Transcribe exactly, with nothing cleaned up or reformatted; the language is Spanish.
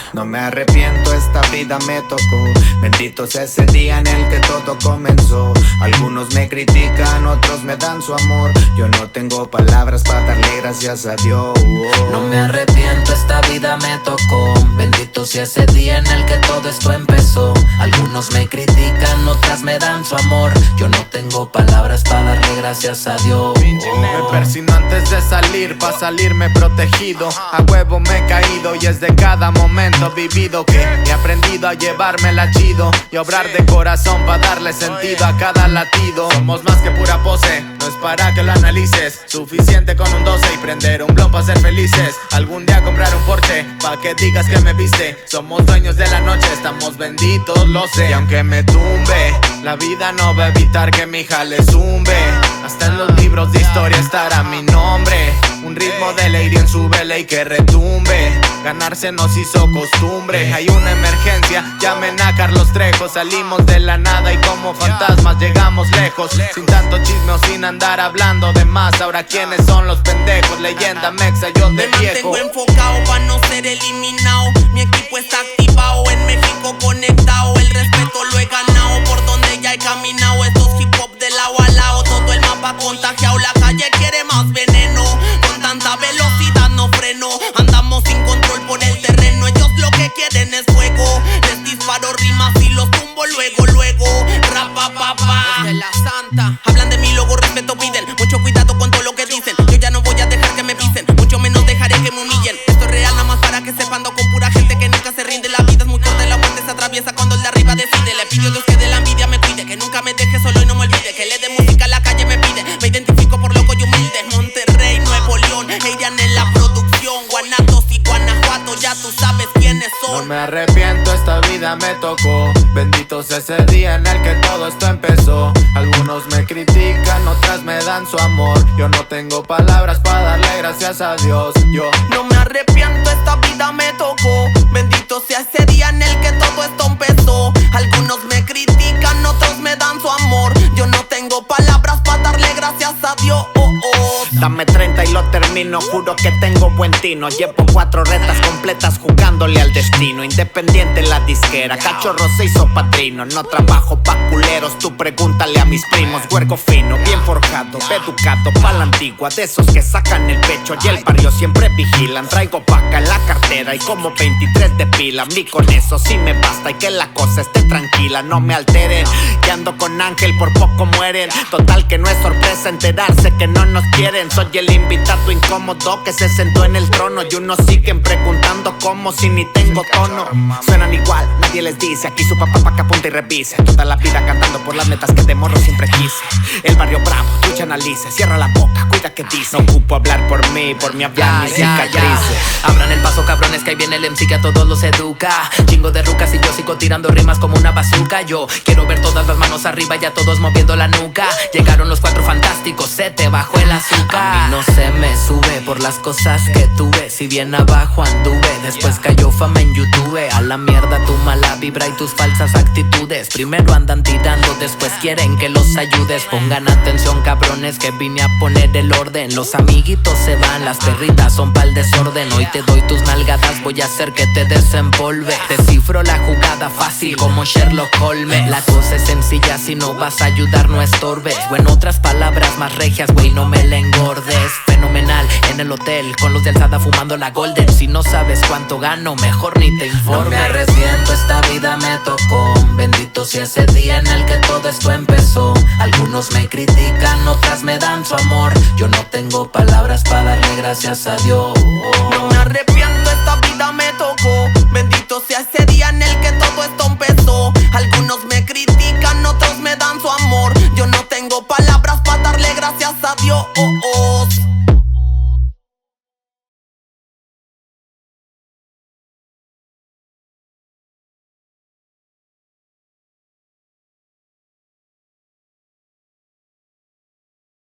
No me arrepiento, esta vida me tocó. Bendito sea ese día en el que todo comenzó. Algunos me critican, otros me dan su amor. Yo no tengo palabras para darle gracias a Dios. No me arrepiento, esta vida me tocó. Bendito sea ese día en el que todo esto empezó. Algunos me critican, otras me dan su amor. Yo no tengo palabras para darle gracias a Dios. Me persino antes de salir, pa' salirme protegido. A huevo me he caído y es de cada momento vivido que he aprendido a llevármela chido y obrar de corazón pa' darle sentido a cada latido. Somos más que pura pose, no es para que lo analices. Suficiente con un doce y prender un blon pa' ser felices. Algún día comprar un Porsche pa' que digas que me viste. Somos dueños de la noche, estamos benditos, lo sé. Y aunque me tumbe, la vida no va a evitar que mi jale zumbe. Hasta en los libros de historia estará mi nombre. Un ritmo de lady en su vela y que retumbe. Ganarse nos hizo costumbre. Hay una emergencia, llamen a Carlos Trejo. Salimos de la nada y como fantasmas llegamos lejos. Sin tanto chisme o sin andar hablando de más. Ahora quiénes son los pendejos, leyenda mexa, yo de viejo. Me mantengo enfocado pa' no ser eliminado. Mi equipo está activado, en México conectado. El respeto lo he ganado, por donde ya he caminado. Estos hip hop de lado a lado, todo el mapa contagiado. La calle quiere más veneno, con tanta velocidad no freno. Andamos sin control por el terreno, ellos lo que quieren es fuego. Les disparo rimas y los tumbo luego, luego. Rapa papá, de la santa. Hablan de mi logo, respeto piden. Mucho cuidado con todo lo que dicen. Yo ya no voy a dejar que me pisen, mucho menos dejaré que me humillen. Esto es real nada más para que sepan, ando con pura gente que nunca se rinde. La vida es muy corta y la muerte se atraviesa cuando el de arriba decide. Le pido a Dios que de la envidia me cuide, que nunca me deje solo y no me olvide. Que le dé música a la calle me pide, me identifico por loco y humilde. Monterrey, Nuevo León, Heidian en la producción. Guanatos y Guanajuato, ya tú sabes quiénes son. No me arrepiento, esta vida me tocó. Bendito sea ese día en el que todo esto empezó. Algunos me critican, otras me dan su amor. Yo no tengo palabras para darle gracias a Dios. Yo no me arrepiento, esta vida me tocó. Bendito sea ese día en el que todo esto empezó. Algunos me critican, otros me dan su amor. Yo no tengo palabras para darle gracias a Dios. Oh, oh. Dame treinta y lo termino, juro que tengo buen tino. Llevo cuatro retas completas jugándole al destino. Independiente la disquera, cachorro se hizo padrino. No trabajo pa' culeros, tú pregúntale a mis primos. Huerco fino, bien forjado, educado pa' la antigua. De esos que sacan el pecho y el barrio siempre vigilan. Traigo paca en la cartera y como veintitrés de pila. A mí con eso sí me basta y que la cosa esté tranquila. No me alteren, que ando con Ángel, por poco mueren. Total que no es sorpresa enterarse que no nos quieren. Soy el invitado incómodo que se sentó en el trono. Y unos siguen preguntando cómo si ni tengo tono. Suenan igual, nadie les dice. Aquí su papá pa' que apunte y revise. Toda la vida cantando por las metas que de morro siempre quise. El barrio bravo, escucha, analice. Cierra la boca, cuida que dice. No ocupo hablar por mí, por mi hablar ni cicatrices. Abran el paso cabrones que ahí viene el M C que a todos los educa. Chingo de rucas y yo sigo tirando rimas como una bazooka. Yo quiero ver todas las manos arriba y a todos moviendo la nuca. Llegaron los cuatro fantásticos, se te bajó el azúcar. A mí no se me sube por las cosas que tuve. Si bien abajo anduve, después cayó fama en YouTube. A la mierda tu mala vibra y tus falsas actitudes. Primero andan tirando, después quieren que los ayudes. Pongan atención cabrones que vine a poner el orden. Los amiguitos se van, las perritas son pa'l desorden. Hoy te doy tus nalgadas, voy a hacer que te desempolve. Descifro la jugada fácil como Sherlock Holmes. La cosa es sencilla, si no vas a ayudar no estorbes. O en otras palabras más regias, güey, no me la engordes. Fenomenal en el hotel con los del Sada fumando la Golden. Si no sabes cuánto gano, mejor ni te informes. No me arrepiento, esta vida me tocó. Bendito sea ese día en el que todo esto empezó. Algunos me critican, otras me dan su amor. Yo no tengo palabras para darle gracias a Dios. No me arrepiento.